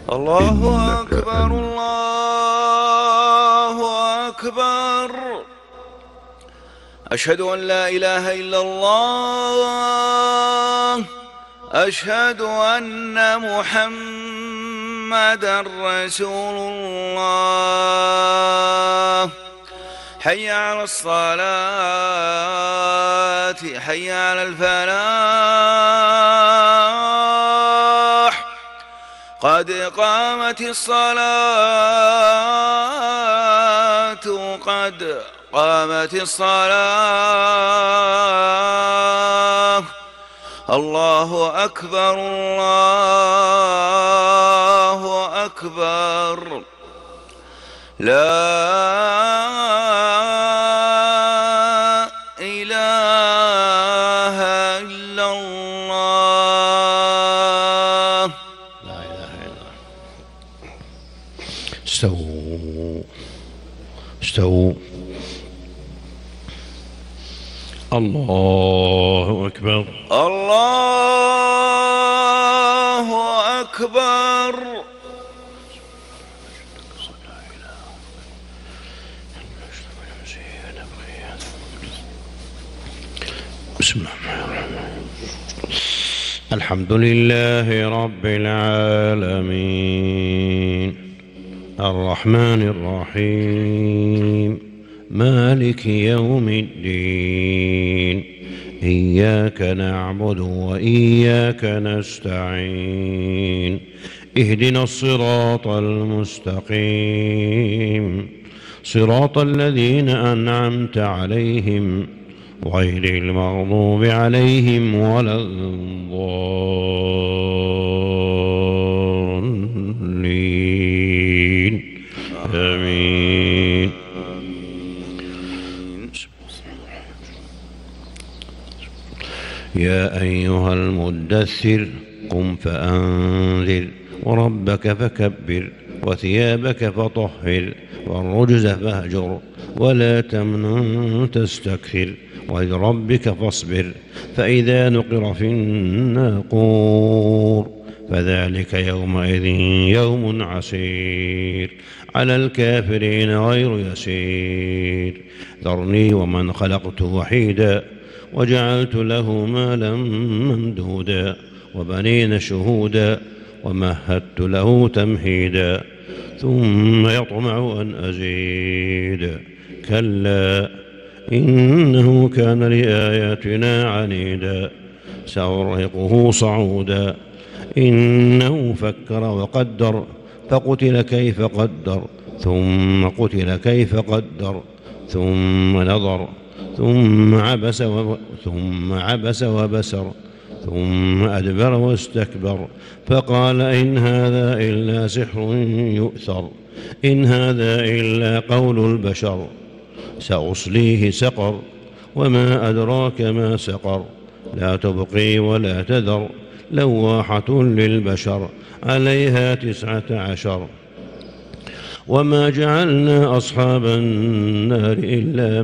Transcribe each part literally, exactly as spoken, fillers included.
الله أكبر الله أكبر. أشهد أن لا إله إلا الله. أشهد أن محمدًا رسول الله. حي على الصلاة، حي على الفلاح، قد قامت الصلاة، قد قامت الصلاة. الله أكبر الله أكبر. لا إله إلا الله. لا إله إلا الله. استووا استووا. الله أكبر الله أكبر. بسم الله الرحمن الرحيم. الحمد لله رب العالمين الرحمن الرحيم مالك يوم الدين. إياك نعبد وإياك نستعين. اهدنا الصراط المستقيم صراط الذين أنعمت عليهم غير المغضوب عليهم ولا الضالين. آمين. يا أيها المدثر قم فأنذر وربك فكبر وثيابك فطهر والرجز فاهجر ولا تمنن تستكثر ولربك فاصبر. فإذا نقر في الناقور فذلك يومئذ يوم عسير على الكافرين غير يسير. ذرني ومن خلقت وحيدا وجعلت له مالا ممدودا وبنين شهودا ومهدت له تمهيدا ثم يطمع أن أزيد. كلا إنه كان لآياتنا عنيدا سأرهقه صعودا. إنه فكر وقدر فقتل كيف قدر ثم قتل كيف قدر ثم نظر ثم عبس و... ثم عبس وبسر ثم أدبر واستكبر فقال إن هذا إلا سحر يؤثر إن هذا إلا قول البشر. سأصليه سقر وما أدراك ما سقر لا تبقي ولا تذر لواحة للبشر عليها تسعة عشر. وما جعلنا أصحاب النار إلا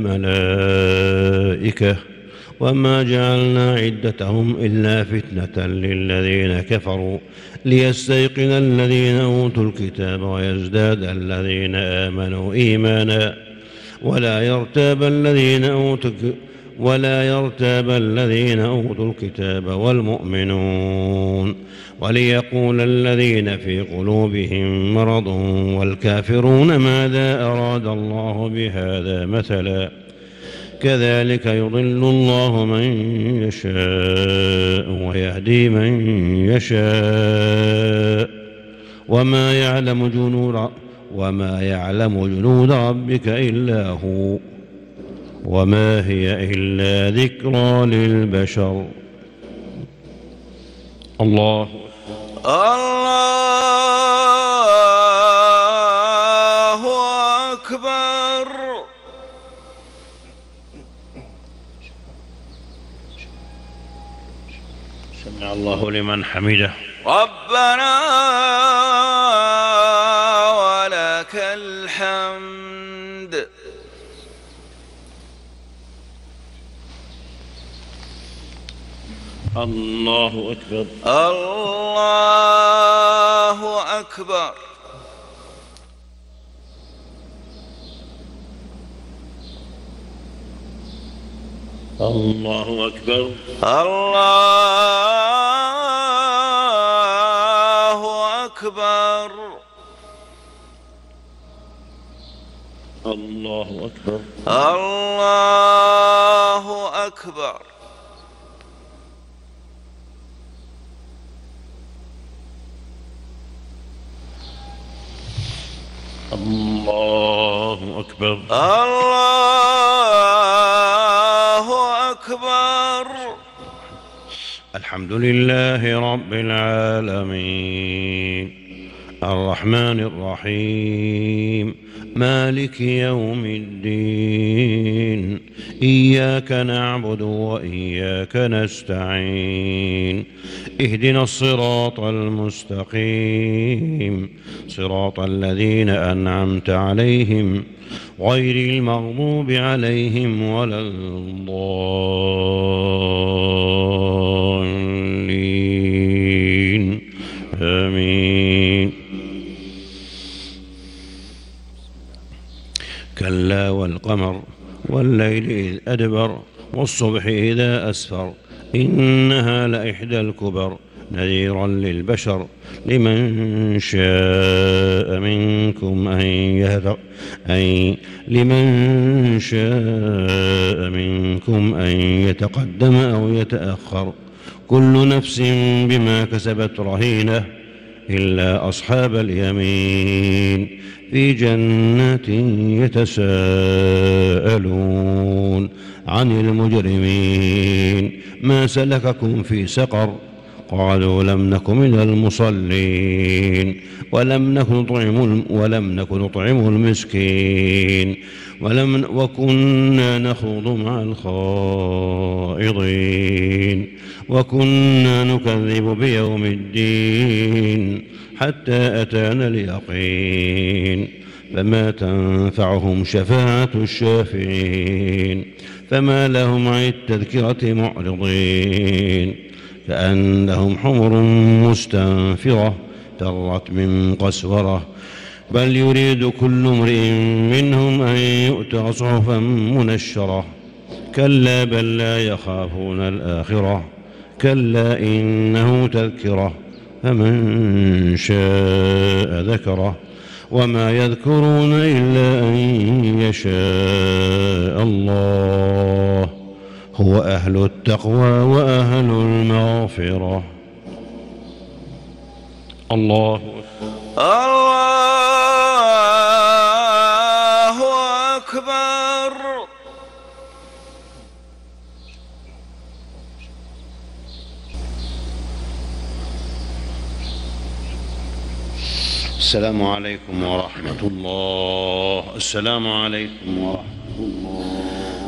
ملائكة وما جعلنا عدتهم إلا فتنة للذين كفروا ليستيقن الذين أوتوا الكتاب ويزداد الذين آمنوا إيمانا ولا يرتاب الذين أوتوا ولا يرتاب الذين أوتوا الكتاب والمؤمنون وليقول الذين في قلوبهم مرض والكافرون ماذا أراد الله بهذا مثلا كذلك يضل الله من يشاء ويهدي من يشاء وما يعلم جنود وما يعلم جنود ربك إلا هو وما هي إلا ذكرى للبشر. الله الله أكبر. سمع الله لمن حمده. ربنا ولك الحمد. الله أكبر. الله أكبر الله أكبر الله أكبر الله أكبر الله أكبر الله أكبر الله أكبر الحمد لله رب العالمين الرحمن الرحيم مالك يوم الدين إياك نعبد وإياك نستعين اهدنا الصراط المستقيم صراط الذين أنعمت عليهم غير المغضوب عليهم ولا الضالين آمين كلا والقمر والليل إذ أدبر والصبح إذا أسفر إنها لإحدى الكبر نذيرا للبشر لمن شاء منكم أن يهدر أي لمن شاء منكم أن يتقدم أو يتأخر كل نفس بما كسبت رهينة إلا أصحاب اليمين في جنات يتساءلون عن المجرمين ما سلككم في سقر قالوا لم نك من المصلين ولم نك نطعم ولم نك نطعم المسكين ولم وكنا نخوض مع الخائضين وكنا نكذب بيوم الدين حتى أتانا اليقين فما تنفعهم شفاعة الشافعين فما لهم عن التذكرة معرضين كأنهم حمر مستنفرة فرت من قسورة بل يريد كل امرئ منهم أن يؤتى صحفا منشرة كلا بل لا يخافون الآخرة كلا إنه تذكرة فمن شاء ذكره وما يذكرون إلا أن يشاء الله هو أهل التقوى وأهل المغفرة الله الله أكبر السلام عليكم ورحمة الله السلام عليكم ورحمة الله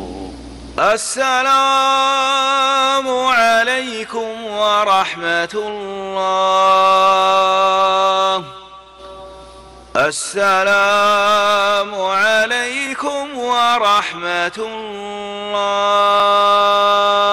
السلام عليكم ورحمة الله السلام عليكم ورحمة الله